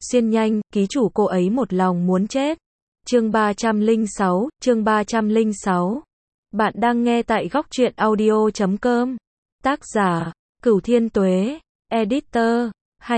Xuyên nhanh, ký chủ cô ấy một lòng muốn chết. Chương 306. Bạn đang nghe tại góc truyện audio.com. Tác giả, Cửu Thiên Tuế. Editor,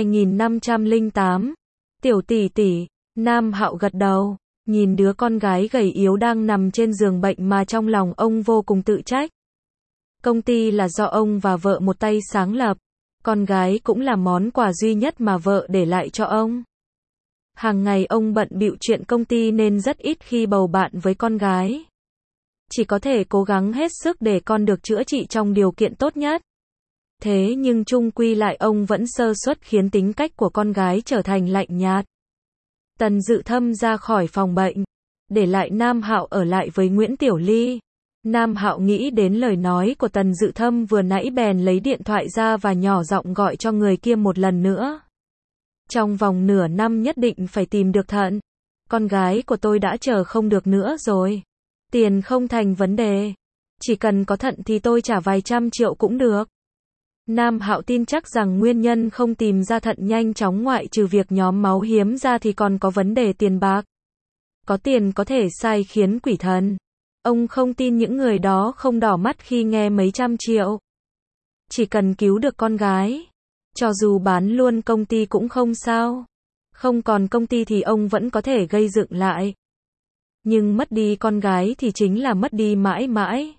2508. Tiểu tỷ tỷ. Nam Hạo gật đầu, nhìn đứa con gái gầy yếu đang nằm trên giường bệnh mà trong lòng ông vô cùng tự trách. Công ty là do ông và vợ một tay sáng lập. Con gái cũng là món quà duy nhất mà vợ để lại cho ông. Hàng ngày ông bận bịu chuyện công ty nên rất ít khi bầu bạn với con gái. Chỉ có thể cố gắng hết sức để con được chữa trị trong điều kiện tốt nhất. Thế nhưng chung quy lại ông vẫn sơ suất khiến tính cách của con gái trở thành lạnh nhạt. Tần Dự Thâm ra khỏi phòng bệnh, để lại Nam Hạo ở lại với Nguyễn Tiểu Ly. Nam Hạo nghĩ đến lời nói của Tần Dự Thâm vừa nãy bèn lấy điện thoại ra và nhỏ giọng gọi cho người kia một lần nữa. Trong vòng nửa năm nhất định phải tìm được thận. Con gái của tôi đã chờ không được nữa rồi. Tiền không thành vấn đề. Chỉ cần có thận thì tôi trả vài trăm triệu cũng được. Nam Hạo tin chắc rằng nguyên nhân không tìm ra thận nhanh chóng ngoại trừ việc nhóm máu hiếm ra thì còn có vấn đề tiền bạc. Có tiền có thể sai khiến quỷ thần. Ông không tin những người đó không đỏ mắt khi nghe mấy trăm triệu. Chỉ cần cứu được con gái, cho dù bán luôn công ty cũng không sao. Không còn công ty thì ông vẫn có thể gây dựng lại. Nhưng mất đi con gái thì chính là mất đi mãi mãi.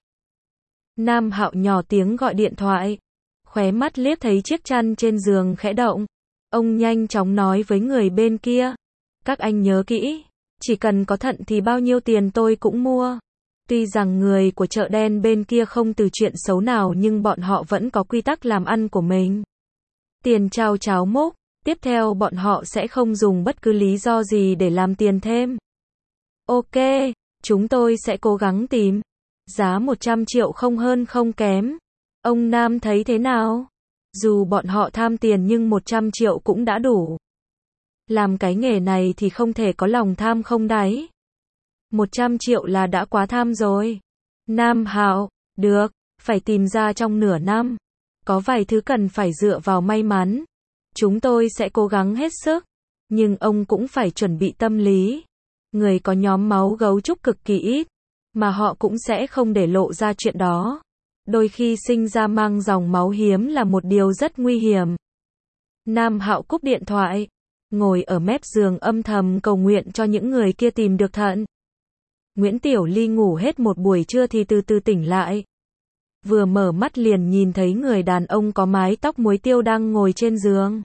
Nam Hạo nhỏ tiếng gọi điện thoại, khóe mắt liếc thấy chiếc chăn trên giường khẽ động. Ông nhanh chóng nói với người bên kia. Các anh nhớ kỹ, chỉ cần có thận thì bao nhiêu tiền tôi cũng mua. Tuy rằng người của chợ đen bên kia không từ chuyện xấu nào nhưng bọn họ vẫn có quy tắc làm ăn của mình. Tiền trao cháo múc, tiếp theo bọn họ sẽ không dùng bất cứ lý do gì để làm tiền thêm. Ok, chúng tôi sẽ cố gắng tìm. Giá 100 triệu không hơn không kém. Ông Nam thấy thế nào? Dù bọn họ tham tiền nhưng 100 triệu cũng đã đủ. Làm cái nghề này thì không thể có lòng tham không đáy. 100 triệu là đã quá tham rồi. Nam Hạo, được, phải tìm ra trong nửa năm. Có vài thứ cần phải dựa vào may mắn. Chúng tôi sẽ cố gắng hết sức. Nhưng ông cũng phải chuẩn bị tâm lý. Người có nhóm máu gấu trúc cực kỳ ít. Mà họ cũng sẽ không để lộ ra chuyện đó. Đôi khi sinh ra mang dòng máu hiếm là một điều rất nguy hiểm. Nam Hạo cúp điện thoại. Ngồi ở mép giường âm thầm cầu nguyện cho những người kia tìm được thận. Nguyễn Tiểu Ly ngủ hết một buổi trưa thì từ từ tỉnh lại. Vừa mở mắt liền nhìn thấy người đàn ông có mái tóc muối tiêu đang ngồi trên giường.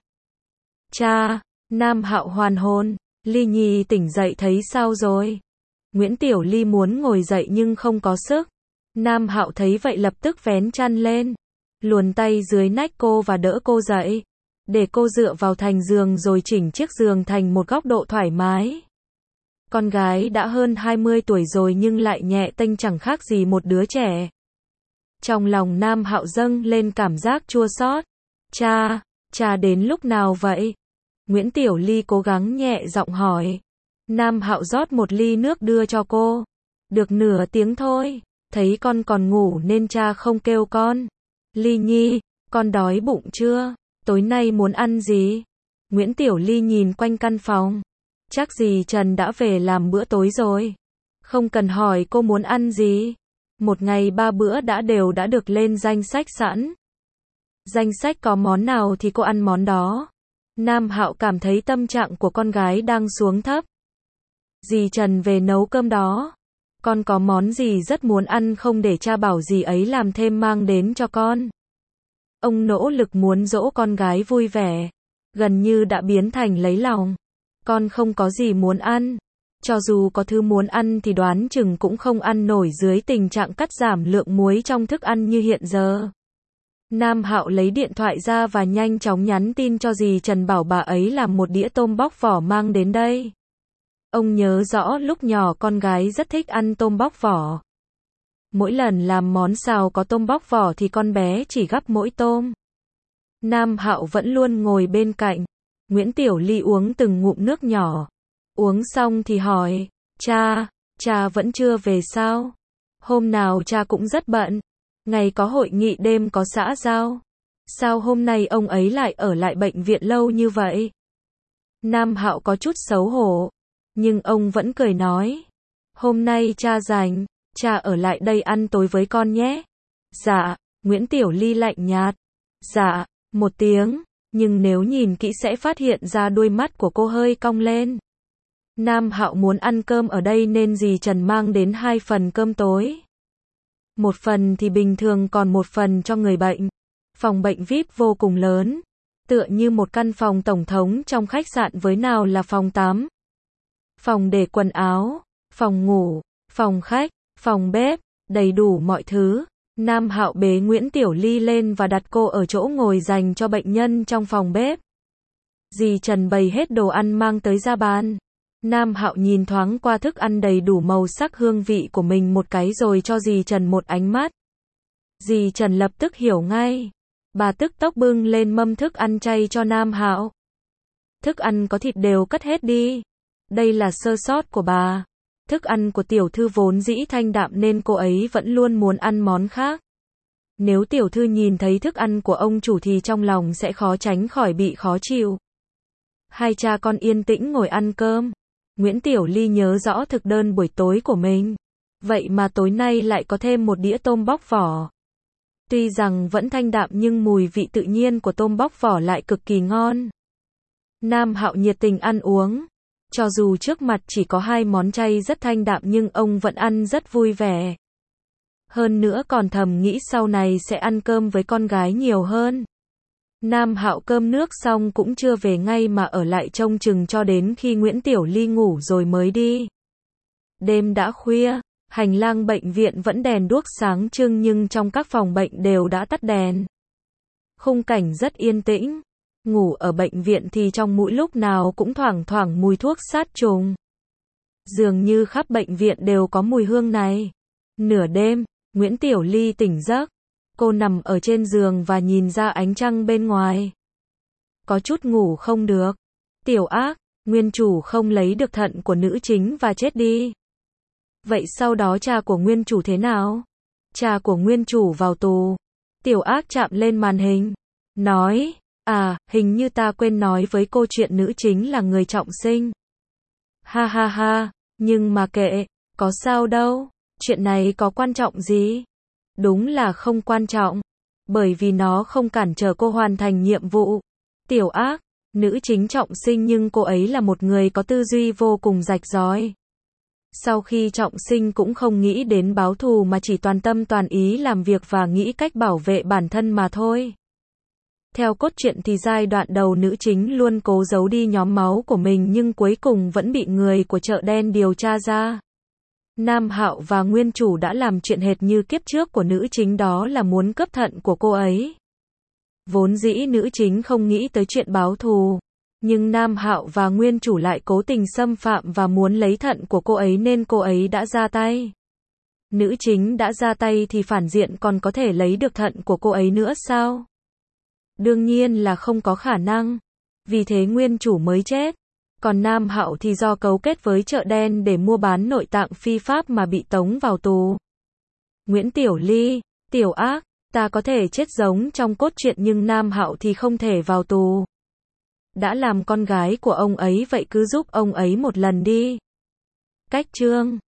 Cha, Nam Hạo hoàn hồn. Ly Nhi tỉnh dậy thấy sao rồi? Nguyễn Tiểu Ly muốn ngồi dậy nhưng không có sức. Nam Hạo thấy vậy lập tức vén chăn lên, luồn tay dưới nách cô và đỡ cô dậy, để cô dựa vào thành giường rồi chỉnh chiếc giường thành một góc độ thoải mái. Con gái đã hơn 20 tuổi rồi nhưng lại nhẹ tênh chẳng khác gì một đứa trẻ. Trong lòng Nam Hạo dâng lên cảm giác chua xót. Cha đến lúc nào vậy? Nguyễn Tiểu Ly cố gắng nhẹ giọng hỏi. Nam Hạo rót một ly nước đưa cho cô. Được nửa tiếng thôi, thấy con còn ngủ nên cha không kêu con. Ly Nhi, con đói bụng chưa? Tối nay muốn ăn gì? Nguyễn Tiểu Ly nhìn quanh căn phòng. Chắc dì Trần đã về làm bữa tối rồi. Không cần hỏi cô muốn ăn gì. Một ngày 3 bữa đã được lên danh sách sẵn. Danh sách có món nào thì cô ăn món đó. Nam Hạo cảm thấy tâm trạng của con gái đang xuống thấp. Dì Trần về nấu cơm đó. Con có món gì rất muốn ăn không để cha bảo dì ấy làm thêm mang đến cho con. Ông nỗ lực muốn dỗ con gái vui vẻ. Gần như đã biến thành lấy lòng. Con không có gì muốn ăn. Cho dù có thứ muốn ăn thì đoán chừng cũng không ăn nổi dưới tình trạng cắt giảm lượng muối trong thức ăn như hiện giờ. Nam Hạo lấy điện thoại ra và nhanh chóng nhắn tin cho dì Trần bảo bà ấy làm một đĩa tôm bóc vỏ mang đến đây. Ông nhớ rõ lúc nhỏ con gái rất thích ăn tôm bóc vỏ. Mỗi lần làm món xào có tôm bóc vỏ thì con bé chỉ gắp mỗi tôm. Nam Hạo vẫn luôn ngồi bên cạnh. Nguyễn Tiểu Ly uống từng ngụm nước nhỏ. Uống xong thì hỏi, cha vẫn chưa về sao? Hôm nào cha cũng rất bận. Ngày có hội nghị đêm có xã giao. Sao hôm nay ông ấy lại ở lại bệnh viện lâu như vậy? Nam Hạo có chút xấu hổ, nhưng ông vẫn cười nói. Hôm nay cha rảnh, cha ở lại đây ăn tối với con nhé. Dạ, Nguyễn Tiểu Ly lạnh nhạt. Dạ, một tiếng, nhưng nếu nhìn kỹ sẽ phát hiện ra đuôi mắt của cô hơi cong lên. Nam Hạo muốn ăn cơm ở đây nên dì Trần mang đến 2 phần cơm tối. Một phần thì bình thường còn một phần cho người bệnh. Phòng bệnh VIP vô cùng lớn, tựa như một căn phòng tổng thống trong khách sạn với nào là phòng tắm, phòng để quần áo, phòng ngủ, phòng khách, phòng bếp, đầy đủ mọi thứ. Nam Hạo bế Nguyễn Tiểu Ly lên và đặt cô ở chỗ ngồi dành cho bệnh nhân trong phòng bếp. Dì Trần bày hết đồ ăn mang tới ra bàn. Nam Hạo nhìn thoáng qua thức ăn đầy đủ màu sắc hương vị của mình một cái rồi cho dì Trần một ánh mắt. Dì Trần lập tức hiểu ngay. Bà tức tốc bưng lên mâm thức ăn chay cho Nam Hạo. Thức ăn có thịt đều cất hết đi. Đây là sơ sót của bà. Thức ăn của tiểu thư vốn dĩ thanh đạm nên cô ấy vẫn luôn muốn ăn món khác. Nếu tiểu thư nhìn thấy thức ăn của ông chủ thì trong lòng sẽ khó tránh khỏi bị khó chịu. Hai cha con yên tĩnh ngồi ăn cơm. Nguyễn Tiểu Ly nhớ rõ thực đơn buổi tối của mình. Vậy mà tối nay lại có thêm một đĩa tôm bóc vỏ. Tuy rằng vẫn thanh đạm nhưng mùi vị tự nhiên của tôm bóc vỏ lại cực kỳ ngon. Nam Hạo nhiệt tình ăn uống. Cho dù trước mặt chỉ có 2 món chay rất thanh đạm nhưng ông vẫn ăn rất vui vẻ. Hơn nữa còn thầm nghĩ sau này sẽ ăn cơm với con gái nhiều hơn. Nam Hạo cơm nước xong cũng chưa về ngay mà ở lại trông chừng cho đến khi Nguyễn Tiểu Ly ngủ rồi mới đi. Đêm đã khuya, hành lang bệnh viện vẫn đèn đuốc sáng trưng nhưng trong các phòng bệnh đều đã tắt đèn. Khung cảnh rất yên tĩnh. Ngủ ở bệnh viện thì trong mũi lúc nào cũng thoảng thoảng mùi thuốc sát trùng. Dường như khắp bệnh viện đều có mùi hương này. Nửa đêm, Nguyễn Tiểu Ly tỉnh giấc. Cô nằm ở trên giường và nhìn ra ánh trăng bên ngoài. Có chút ngủ không được. Tiểu ác, nguyên chủ không lấy được thận của nữ chính và chết đi. Vậy sau đó cha của nguyên chủ thế nào? Cha của nguyên chủ vào tù. Tiểu ác chạm lên màn hình. Nói, hình như ta quên nói với cô chuyện nữ chính là người trọng sinh. Ha ha ha, nhưng mà kệ, có sao đâu, chuyện này có quan trọng gì? Đúng là không quan trọng, bởi vì nó không cản trở cô hoàn thành nhiệm vụ. Tiểu ác, nữ chính trọng sinh nhưng cô ấy là một người có tư duy vô cùng rạch ròi. Sau khi trọng sinh cũng không nghĩ đến báo thù mà chỉ toàn tâm toàn ý làm việc và nghĩ cách bảo vệ bản thân mà thôi. Theo cốt truyện thì giai đoạn đầu nữ chính luôn cố giấu đi nhóm máu của mình nhưng cuối cùng vẫn bị người của chợ đen điều tra ra. Nam Hạo và nguyên chủ đã làm chuyện hệt như kiếp trước của nữ chính, đó là muốn cướp thận của cô ấy. Vốn dĩ nữ chính không nghĩ tới chuyện báo thù, nhưng Nam Hạo và nguyên chủ lại cố tình xâm phạm và muốn lấy thận của cô ấy nên cô ấy đã ra tay. Nữ chính đã ra tay thì phản diện còn có thể lấy được thận của cô ấy nữa sao? Đương nhiên là không có khả năng. Vì thế nguyên chủ mới chết. Còn Nam Hạo thì do cấu kết với chợ đen để mua bán nội tạng phi pháp mà bị tống vào tù. Nguyễn Tiểu Ly, tiểu ác, ta có thể chết giống trong cốt truyện nhưng Nam Hạo thì không thể vào tù. Đã làm con gái của ông ấy vậy cứ giúp ông ấy một lần đi. Cách chương